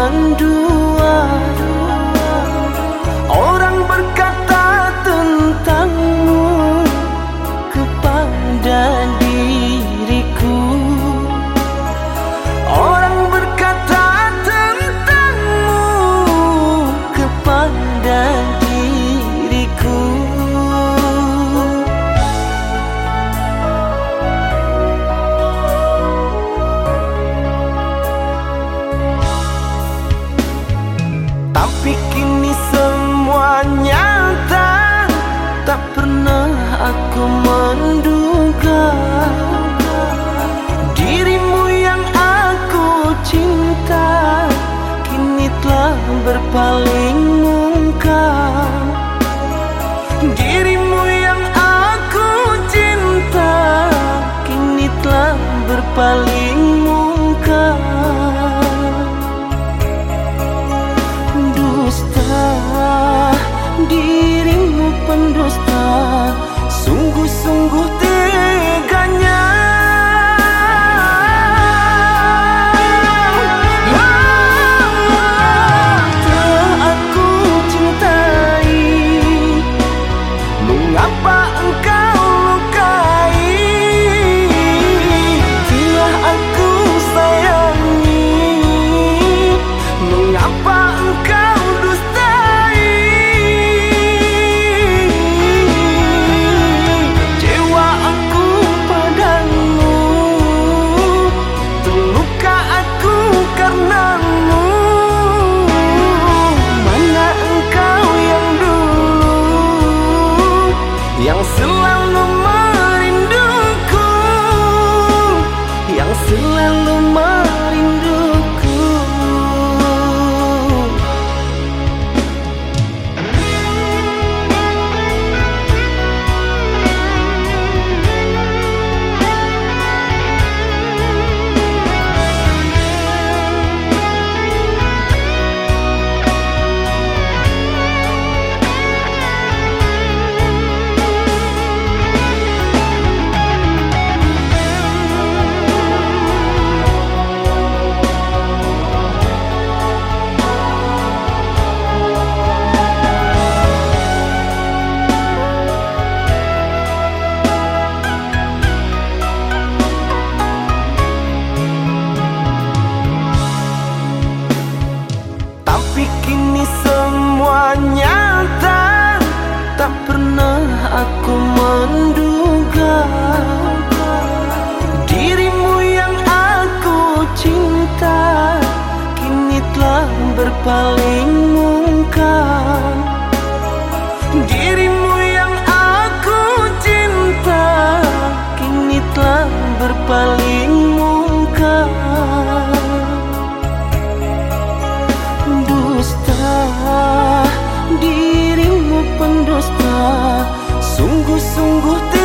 mendua. Orang berkata tentangmu kepada diriku. Orang berkata tentangmu kepada diriku. Tapi kini semua nyata, tak pernah aku menduga dirimu yang aku cinta kini telah berpaling muka. Dirimu yang aku cinta kini telah berpaling muka. Dusta, dirimu pendusta, sungguh-sungguh teganya. Telah aku cintai, mengapa engkau lukai? Telah aku sayangi, mengapa engkau dustai? Kecewa aku padamu, terluka aku karenamu. Mana engkau yang dulu, yang selalu merinduku, yang selalu merinduku. Tapi kini semua nyata, tak pernah aku menduga dirimu yang aku cinta kini telah berpaling muka. Dirimu yang aku cinta kini telah berpaling muka. Dusta, dirimu pendusta, sungguh-sungguh